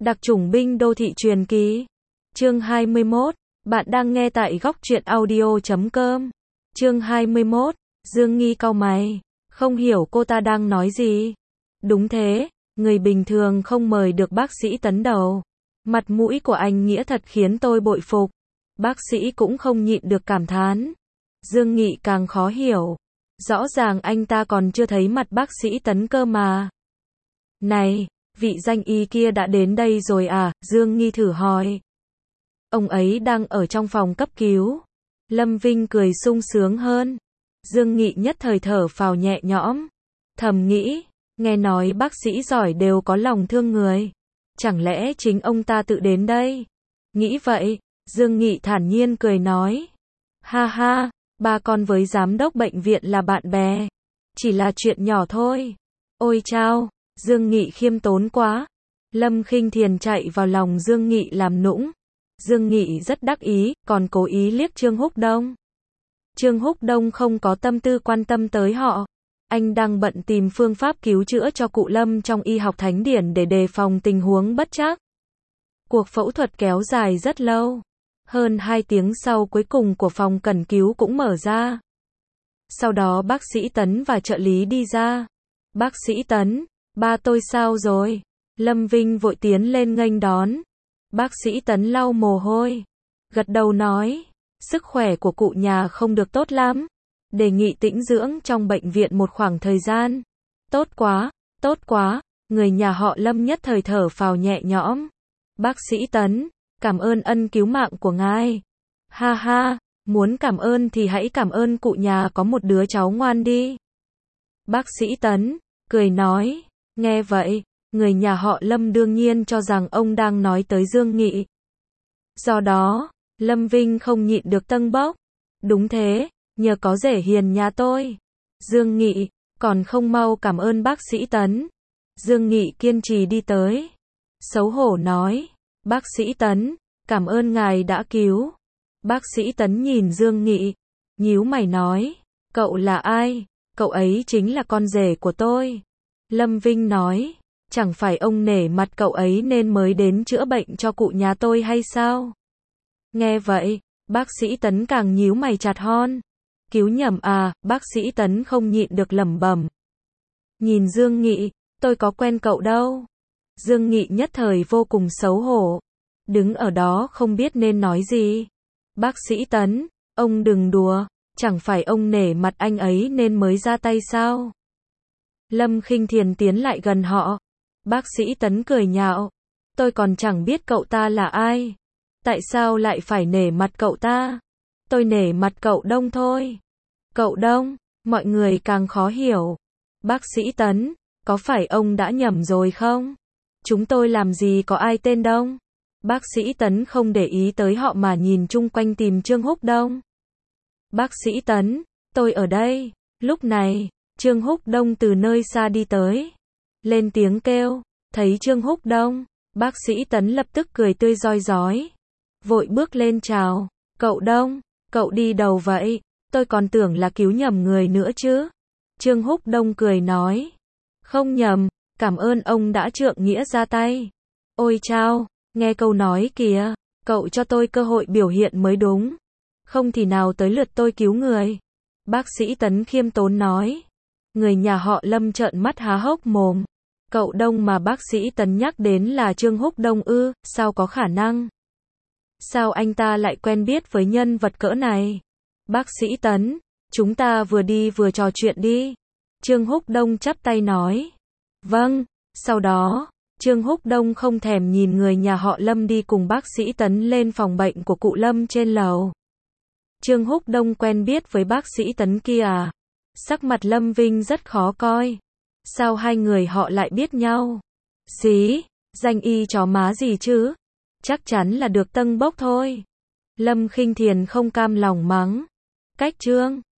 Đặc chủng binh đô thị truyền kỳ. Chương 21. Bạn đang nghe tại góc truyện audio.com. Chương 21. Dương Nghi cau mày, không hiểu cô ta đang nói gì. Đúng thế, người bình thường không mời được bác sĩ Tấn đầu. Mặt mũi của anh Nghĩa thật khiến tôi bội phục. Bác sĩ cũng không nhịn được cảm thán. Dương Nghị càng khó hiểu. Rõ ràng anh ta còn chưa thấy mặt bác sĩ Tấn cơ mà. Này, vị danh y kia đã đến đây rồi à? Dương Nghi thử hỏi. Ông ấy đang ở trong phòng cấp cứu. Lâm Vinh cười sung sướng hơn. Dương Nghị nhất thời thở phào nhẹ nhõm. Thầm nghĩ, nghe nói bác sĩ giỏi đều có lòng thương người. Chẳng lẽ chính ông ta tự đến đây? Nghĩ vậy, Dương Nghị thản nhiên cười nói. Ha ha, ba con với giám đốc bệnh viện là bạn bè. Chỉ là chuyện nhỏ thôi. Ôi chao, Dương Nghị khiêm tốn quá. Lâm Khinh Thiền chạy vào lòng Dương Nghị làm nũng. Dương Nghị rất đắc ý, còn cố ý liếc Trương Húc Đông. Trương Húc Đông không có tâm tư quan tâm tới họ. Anh đang bận tìm phương pháp cứu chữa cho cụ Lâm trong y học thánh điển để đề phòng tình huống bất trắc. Cuộc phẫu thuật kéo dài rất lâu. Hơn 2 tiếng sau cuối cùng của phòng cần cứu cũng mở ra. Sau đó bác sĩ Tấn và trợ lý đi ra. Bác sĩ Tấn, ba tôi sao rồi? Lâm Vinh vội tiến lên nghênh đón. Bác sĩ Tấn lau mồ hôi. Gật đầu nói, sức khỏe của cụ nhà không được tốt lắm. Đề nghị tĩnh dưỡng trong bệnh viện một khoảng thời gian. Tốt quá, người nhà họ Lâm nhất thời thở phào nhẹ nhõm. Bác sĩ Tấn, cảm ơn ân cứu mạng của ngài. Ha ha, muốn cảm ơn thì hãy cảm ơn cụ nhà có một đứa cháu ngoan đi. Bác sĩ Tấn, cười nói, nghe vậy, người nhà họ Lâm đương nhiên cho rằng ông đang nói tới Dương Nghị. Do đó, Lâm Vinh không nhịn được tâng bốc. Đúng thế, nhờ có rể hiền nhà tôi. Dương Nghị, còn không mau cảm ơn bác sĩ Tấn. Dương Nghị kiên trì đi tới. Xấu hổ nói, bác sĩ Tấn, cảm ơn ngài đã cứu. Bác sĩ Tấn nhìn Dương Nghị, nhíu mày nói, cậu là ai? Cậu ấy chính là con rể của tôi. Lâm Vinh nói, chẳng phải ông nể mặt cậu ấy nên mới đến chữa bệnh cho cụ nhà tôi hay sao? Nghe vậy, bác sĩ Tấn càng nhíu mày chặt hon. Cứu nhầm à? Bác sĩ Tấn không nhịn được lẩm bẩm. Nhìn Dương Nghị, tôi có quen cậu đâu. Dương Nghị nhất thời vô cùng xấu hổ. Đứng ở đó không biết nên nói gì. Bác sĩ Tấn, ông đừng đùa, chẳng phải ông nể mặt anh ấy nên mới ra tay sao? Lâm Khinh Thiền tiến lại gần họ. Bác sĩ Tấn cười nhạo. Tôi còn chẳng biết cậu ta là ai. Tại sao lại phải nể mặt cậu ta? Tôi nể mặt cậu Đông thôi. Cậu Đông, mọi người càng khó hiểu. Bác sĩ Tấn, có phải ông đã nhầm rồi không? Chúng tôi làm gì có ai tên Đông? Bác sĩ Tấn không để ý tới họ mà nhìn chung quanh tìm Trương Húc Đông. Bác sĩ Tấn, tôi ở đây. Lúc này, Trương Húc Đông từ nơi xa đi tới. Lên tiếng kêu, thấy Trương Húc Đông, bác sĩ Tấn lập tức cười tươi rói rói. Vội bước lên chào, cậu Đông, cậu đi đâu vậy? Tôi còn tưởng là cứu nhầm người nữa chứ. Trương Húc Đông cười nói, không nhầm, cảm ơn ông đã trượng nghĩa ra tay. Ôi chao, nghe câu nói kìa, cậu cho tôi cơ hội biểu hiện mới đúng. Không thì nào tới lượt tôi cứu người. Bác sĩ Tấn khiêm tốn nói. Người nhà họ Lâm trợn mắt há hốc mồm. Cậu Đông mà bác sĩ Tấn nhắc đến là Trương Húc Đông ư? Sao có khả năng? Sao anh ta lại quen biết với nhân vật cỡ này? Bác sĩ Tấn, chúng ta vừa đi vừa trò chuyện đi. Trương Húc Đông chắp tay nói. Vâng, sau đó, Trương Húc Đông không thèm nhìn người nhà họ Lâm đi cùng bác sĩ Tấn lên phòng bệnh của cụ Lâm trên lầu. Trương Húc Đông quen biết với bác sĩ Tấn kia à? Sắc mặt Lâm Vinh rất khó coi. Sao hai người họ lại biết nhau? Xí, danh y chó má gì chứ? Chắc chắn là được tâng bốc thôi. Lâm Khinh Thiền không cam lòng mắng. Cách Trương